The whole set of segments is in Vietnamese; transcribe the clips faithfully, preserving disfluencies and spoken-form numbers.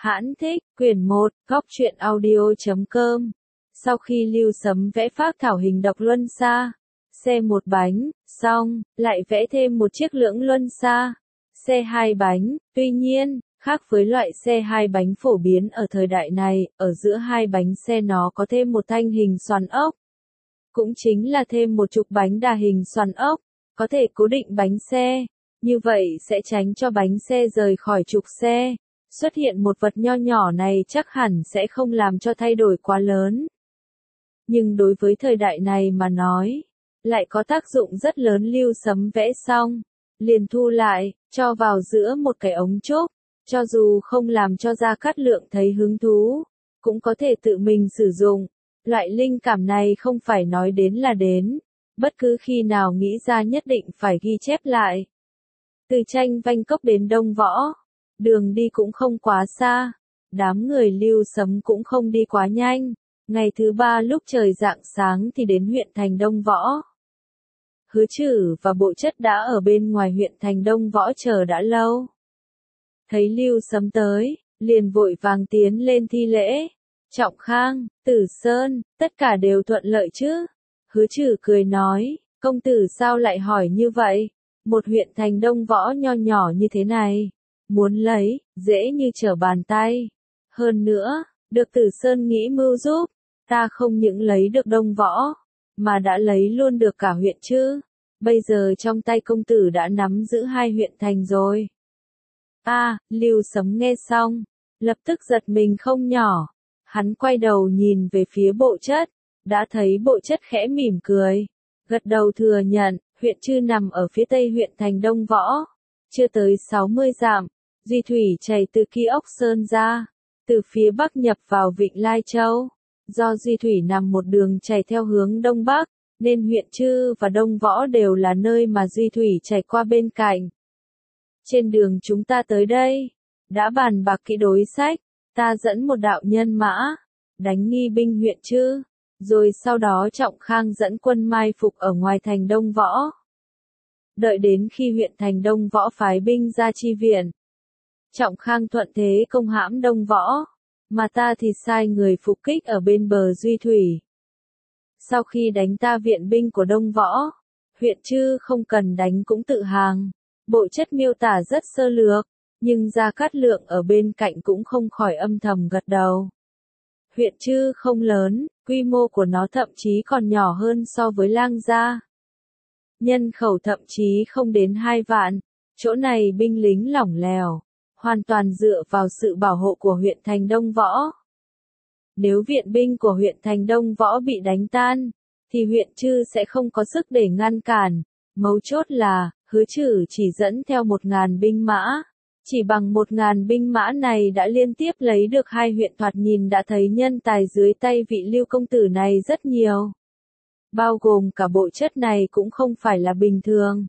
Hãn thích, quyển một, góc truyện audio chấm com. Sau khi Lưu Sấm vẽ phác thảo hình độc luân xa, xe một bánh, xong, lại vẽ thêm một chiếc lưỡng luân xa, xe hai bánh, tuy nhiên, khác với loại xe hai bánh phổ biến ở thời đại này, ở giữa hai bánh xe nó có thêm một thanh hình xoắn ốc. Cũng chính là thêm một trục bánh đà hình xoắn ốc, có thể cố định bánh xe, như vậy sẽ tránh cho bánh xe rời khỏi trục xe. Xuất hiện một vật nho nhỏ này chắc hẳn sẽ không làm cho thay đổi quá lớn. Nhưng đối với thời đại này mà nói, lại có tác dụng rất lớn. Lưu Sấm vẽ xong, liền thu lại, cho vào giữa một cái ống trúc, cho dù không làm cho Gia Cát Lượng thấy hứng thú, cũng có thể tự mình sử dụng. Loại linh cảm này không phải nói đến là đến, bất cứ khi nào nghĩ ra nhất định phải ghi chép lại. Từ Tranh Vanh Cốc đến Đông Võ, đường đi cũng không quá xa, đám người Lưu Sấm cũng không đi quá nhanh. Ngày thứ ba lúc trời rạng sáng thì đến huyện thành Đông Võ. Hứa Trử và Bộ Chất đã ở bên ngoài huyện thành Đông Võ chờ đã lâu. Thấy Lưu Sấm tới, liền vội vàng tiến lên thi lễ. Trọng Khang, Tử Sơn, tất cả đều thuận lợi chứ? Hứa Trử cười nói, công tử sao lại hỏi như vậy? Một huyện thành Đông Võ nho nhỏ như thế này, muốn lấy, dễ như trở bàn tay. Hơn nữa, được Tử Sơn nghĩ mưu giúp, ta không những lấy được Đông Võ, mà đã lấy luôn được cả huyện chứ. Bây giờ trong tay công tử đã nắm giữ hai huyện thành rồi. A, à, Lưu Sấm nghe xong, lập tức giật mình không nhỏ. Hắn quay đầu nhìn về phía Bộ Chất, đã thấy Bộ Chất khẽ mỉm cười, gật đầu thừa nhận, huyện Chư nằm ở phía tây huyện thành Đông Võ, chưa tới sáu mươi dặm, Duy Thủy chảy từ Kỳ Ốc Sơn ra, từ phía bắc nhập vào Vịnh Lai Châu. Do Duy Thủy nằm một đường chảy theo hướng đông bắc, nên huyện Chư và Đông Võ đều là nơi mà Duy Thủy chảy qua bên cạnh. Trên đường chúng ta tới đây, đã bàn bạc kỹ đối sách, ta dẫn một đạo nhân mã, đánh nghi binh huyện Chư, rồi sau đó Trọng Khang dẫn quân mai phục ở ngoài thành Đông Võ. Đợi đến khi huyện thành Đông Võ phái binh ra chi viện, Trọng Khang thuận thế công hãm Đông Võ, mà ta thì sai người phục kích ở bên bờ Duy Thủy. Sau khi đánh ta viện binh của Đông Võ, huyện Chư không cần đánh cũng tự hàng. Bộ Chất miêu tả rất sơ lược, nhưng Gia Cát Lượng ở bên cạnh cũng không khỏi âm thầm gật đầu. Huyện Chư không lớn, quy mô của nó thậm chí còn nhỏ hơn so với Lang Gia. Nhân khẩu thậm chí không đến hai vạn, chỗ này binh lính lỏng lẻo, hoàn toàn dựa vào sự bảo hộ của huyện thành Đông Võ. Nếu viện binh của huyện thành Đông Võ bị đánh tan, thì huyện Chư sẽ không có sức để ngăn cản. Mấu chốt là, Hứa Trử chỉ dẫn theo một ngàn binh mã. Chỉ bằng một ngàn binh mã này đã liên tiếp lấy được hai huyện, thoạt nhìn đã thấy nhân tài dưới tay vị Lưu công tử này rất nhiều. Bao gồm cả Bộ Chất này cũng không phải là bình thường.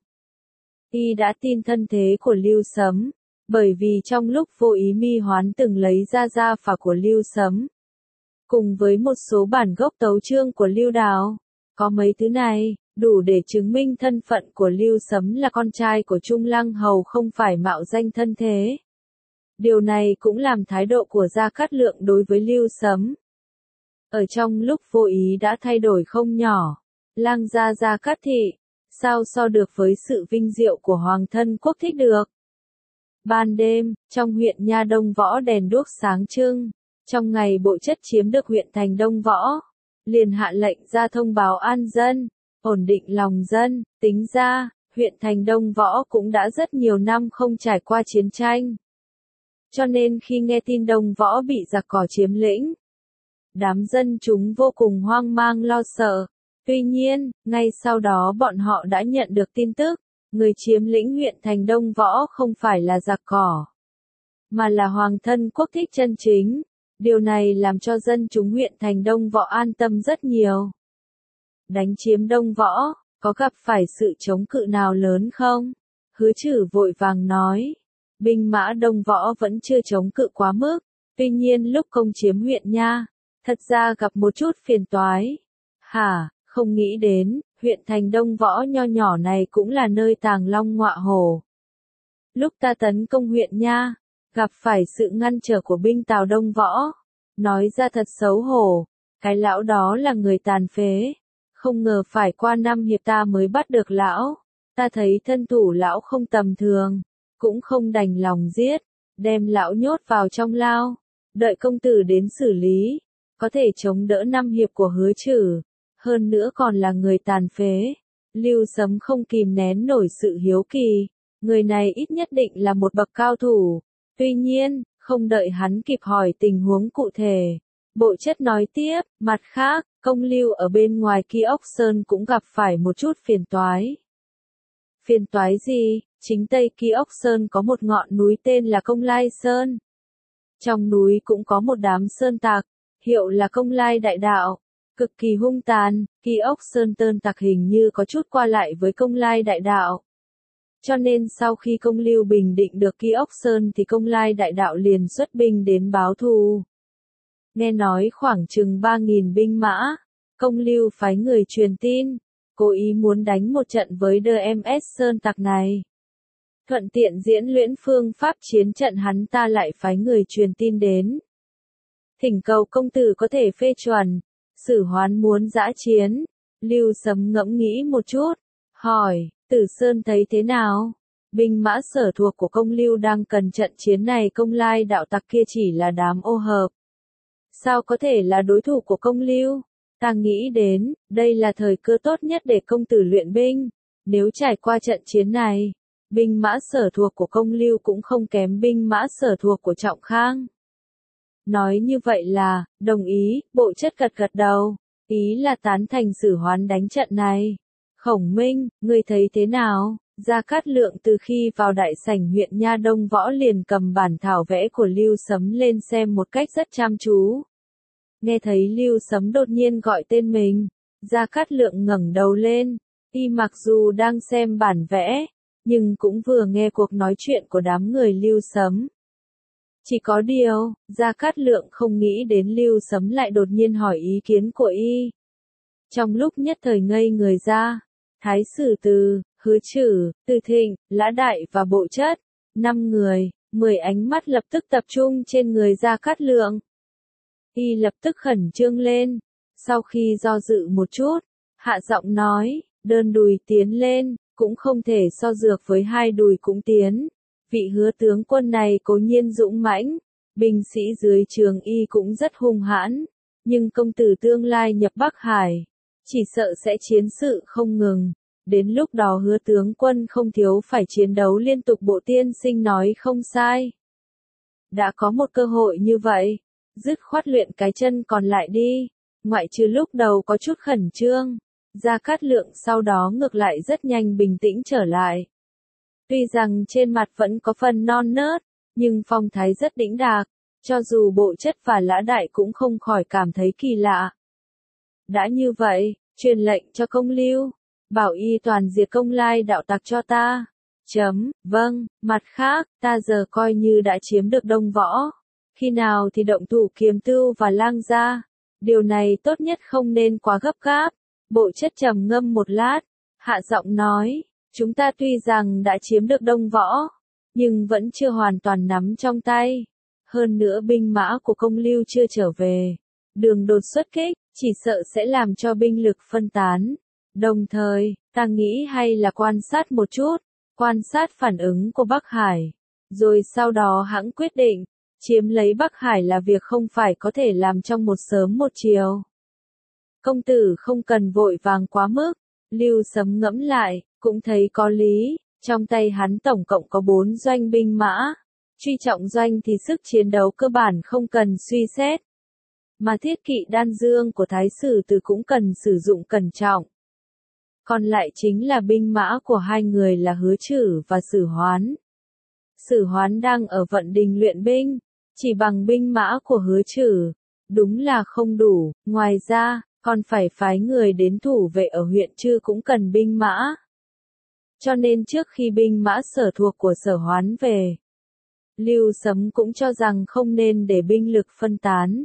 Y đã tin thân thế của Lưu Sấm, bởi vì trong lúc vô ý Mi Hoán từng lấy ra gia phả của Lưu Sấm, cùng với một số bản gốc tấu chương của Lưu Đào. Có mấy thứ này, đủ để chứng minh thân phận của Lưu Sấm là con trai của Trung Lăng Hầu, không phải mạo danh thân thế. Điều này cũng làm thái độ của Gia Cát Lượng đối với Lưu Sấm ở trong lúc vô ý đã thay đổi không nhỏ. Lang gia Gia Cát Thị, sao so được với sự vinh diệu của Hoàng thân quốc thích được. Ban đêm, trong huyện Nha Đông Võ đèn đuốc sáng trưng. Trong ngày Bộ Chất chiếm được huyện thành Đông Võ, liền hạ lệnh ra thông báo an dân, ổn định lòng dân. Tính ra, huyện thành Đông Võ cũng đã rất nhiều năm không trải qua chiến tranh. Cho nên khi nghe tin Đông Võ bị giặc cỏ chiếm lĩnh, đám dân chúng vô cùng hoang mang lo sợ. Tuy nhiên, ngay sau đó bọn họ đã nhận được tin tức, người chiếm lĩnh huyện thành Đông Võ không phải là giặc cỏ, mà là hoàng thân quốc thích chân chính. Điều này làm cho dân chúng huyện thành Đông Võ an tâm rất nhiều. Đánh chiếm Đông Võ, có gặp phải sự chống cự nào lớn không? Hứa Trử vội vàng nói, binh mã Đông Võ vẫn chưa chống cự quá mức, tuy nhiên lúc công chiếm huyện Nha, thật ra gặp một chút phiền toái. Hả, không nghĩ đến, huyện thành Đông Võ nho nhỏ này cũng là nơi tàng long ngọa hổ. Lúc ta tấn công huyện Nha, gặp phải sự ngăn trở của binh Tào Đông Võ. Nói ra thật xấu hổ, cái lão đó là người tàn phế. Không ngờ phải qua năm hiệp ta mới bắt được lão. Ta thấy thân thủ lão không tầm thường, cũng không đành lòng giết, đem lão nhốt vào trong lao, đợi công tử đến xử lý, có thể chống đỡ năm hiệp của Hứa Trử, hơn nữa còn là người tàn phế. Lưu Sấm không kìm nén nổi sự hiếu kỳ, người này ít nhất định là một bậc cao thủ. Tuy nhiên, không đợi hắn kịp hỏi tình huống cụ thể, Bộ Chất nói tiếp, mặt khác, Công Lưu ở bên ngoài Kia Ốc Sơn cũng gặp phải một chút phiền toái. Phiền toái gì? Chính Tây Kia Ốc Sơn có một ngọn núi tên là Công Lai Sơn. Trong núi cũng có một đám sơn tặc, hiệu là Công Lai Đại Đạo, cực kỳ hung tàn. Kia Ốc Sơn tơn tặc hình như có chút qua lại với Công Lai Đại Đạo. Cho nên sau khi Công Lưu bình định được Kia Ốc Sơn thì Công Lai Đại Đạo liền xuất binh đến báo thù. Nghe nói khoảng chừng ba nghìn binh mã, Công Lưu phái người truyền tin, cố ý muốn đánh một trận với đê em ét sơn tặc này. Thuận tiện diễn luyện phương pháp chiến trận, hắn ta lại phái người truyền tin đến. Thỉnh cầu công tử có thể phê chuẩn, Sử Hoán muốn dã chiến. Lưu Sấm ngẫm nghĩ một chút, hỏi, Tử Sơn thấy thế nào? Binh mã sở thuộc của Công Lưu đang cần trận chiến này, Công Lai đạo tặc kia chỉ là đám ô hợp. Sao có thể là đối thủ của Công Lưu? Ta nghĩ đến, đây là thời cơ tốt nhất để công tử luyện binh. Nếu trải qua trận chiến này, binh mã sở thuộc của Công Lưu cũng không kém binh mã sở thuộc của Trọng Khang. Nói như vậy là, đồng ý. Bộ Chất gật gật đầu, ý là tán thành Sử Hoán đánh trận này. Khổng Minh, ngươi thấy thế nào? Gia Cát Lượng từ khi vào đại sảnh huyện Nha Đông Võ liền cầm bản thảo vẽ của Lưu Sấm lên xem một cách rất chăm chú. Nghe thấy Lưu Sấm đột nhiên gọi tên mình, Gia Cát Lượng ngẩng đầu lên, y mặc dù đang xem bản vẽ, nhưng cũng vừa nghe cuộc nói chuyện của đám người Lưu Sấm. Chỉ có điều, Gia Cát Lượng không nghĩ đến Lưu Sấm lại đột nhiên hỏi ý kiến của y. Trong lúc nhất thời ngây người ra, Thái Sử Từ, Hứa Trử, Từ Thịnh, Lã Đại và Bộ Chất, năm người, mười ánh mắt lập tức tập trung trên người Gia Cát Lượng. Y lập tức khẩn trương lên, sau khi do dự một chút, hạ giọng nói, đơn đùi tiến lên, cũng không thể so dược với hai đùi cũng tiến. Vị Hứa tướng quân này cố nhiên dũng mãnh, binh sĩ dưới trướng y cũng rất hung hãn, nhưng công tử tương lai nhập Bắc Hải, chỉ sợ sẽ chiến sự không ngừng. Đến lúc đó Hứa tướng quân không thiếu phải chiến đấu liên tục. Bộ tiên sinh nói không sai. Đã có một cơ hội như vậy, dứt khoát luyện cái chân còn lại đi, ngoại trừ lúc đầu có chút khẩn trương. Gia Cát Lượng sau đó ngược lại rất nhanh bình tĩnh trở lại. Tuy rằng trên mặt vẫn có phần non nớt, nhưng phong thái rất đĩnh đạc, cho dù Bộ Chất và Lã Đại cũng không khỏi cảm thấy kỳ lạ. Đã như vậy, truyền lệnh cho Công Lưu, bảo y toàn diệt Công Lai đạo tặc cho ta. Chấm, vâng, mặt khác, ta giờ coi như đã chiếm được Đông Võ. Khi nào thì động thủ Kiềm Tưu và Lang Gia. Điều này tốt nhất không nên quá gấp gáp. Bộ Chất trầm ngâm một lát, hạ giọng nói, chúng ta tuy rằng đã chiếm được Đông Võ, nhưng vẫn chưa hoàn toàn nắm trong tay. Hơn nữa binh mã của Công Lưu chưa trở về. Đường đột xuất kích, chỉ sợ sẽ làm cho binh lực phân tán. Đồng thời, ta nghĩ hay là quan sát một chút, quan sát phản ứng của Bắc Hải, rồi sau đó hãng quyết định. Chiếm lấy Bắc Hải là việc không phải có thể làm trong một sớm một chiều. Công tử không cần vội vàng quá mức. Lưu Sấm ngẫm lại, cũng thấy có lý. Trong tay hắn tổng cộng có bốn doanh binh mã. Truy trọng doanh thì sức chiến đấu cơ bản không cần suy xét. Mà thiết kỵ đan dương của Thái Sử Từ cũng cần sử dụng cẩn trọng. Còn lại chính là binh mã của hai người là Hứa Trử và Sử Hoán. Sử Hoán đang ở Vận Đình luyện binh, chỉ bằng binh mã của Hứa Trử, đúng là không đủ, ngoài ra, còn phải phái người đến thủ vệ ở huyện Trư cũng cần binh mã. Cho nên trước khi binh mã sở thuộc của Sở Hoán về, Lưu Sấm cũng cho rằng không nên để binh lực phân tán.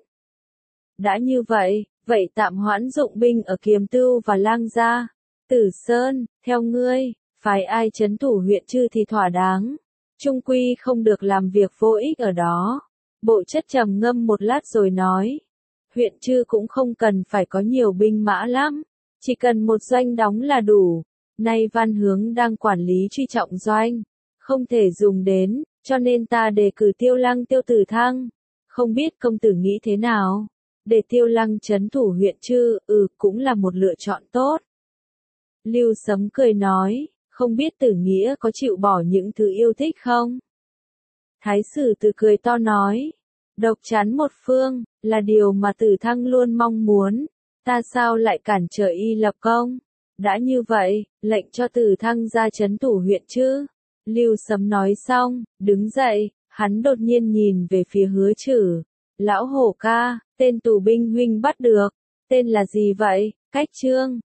Đã như vậy, vậy tạm hoãn dụng binh ở Kiềm Tưu và Lang Gia. Tử Sơn, theo ngươi, phái ai trấn thủ huyện Trư thì thỏa đáng? Trung quy không được làm việc vô ích ở đó. Bộ chất trầm ngâm một lát rồi nói. Huyện Chư cũng không cần phải có nhiều binh mã lắm. Chỉ cần một doanh đóng là đủ. Nay Văn Hướng đang quản lý truy trọng doanh. Không thể dùng đến, cho nên ta đề cử Tiêu Lăng Tiêu Tử Thăng. Không biết công tử nghĩ thế nào? Để Tiêu Lăng trấn thủ huyện Chư, ừ, cũng là một lựa chọn tốt. Lưu Sấm cười nói, không biết Tử Nghĩa có chịu bỏ những thứ yêu thích không? Thái sử Từ cười to nói, độc chắn một phương, là điều mà Tử Thăng luôn mong muốn, ta sao lại cản trở y lập công? Đã như vậy, lệnh cho Tử Thăng ra trấn thủ huyện Chư. Lưu Sấm nói xong, đứng dậy, hắn đột nhiên nhìn về phía Hứa Trử. Lão Hổ ca, tên tù binh huynh bắt được, tên là gì vậy? Cách Trương.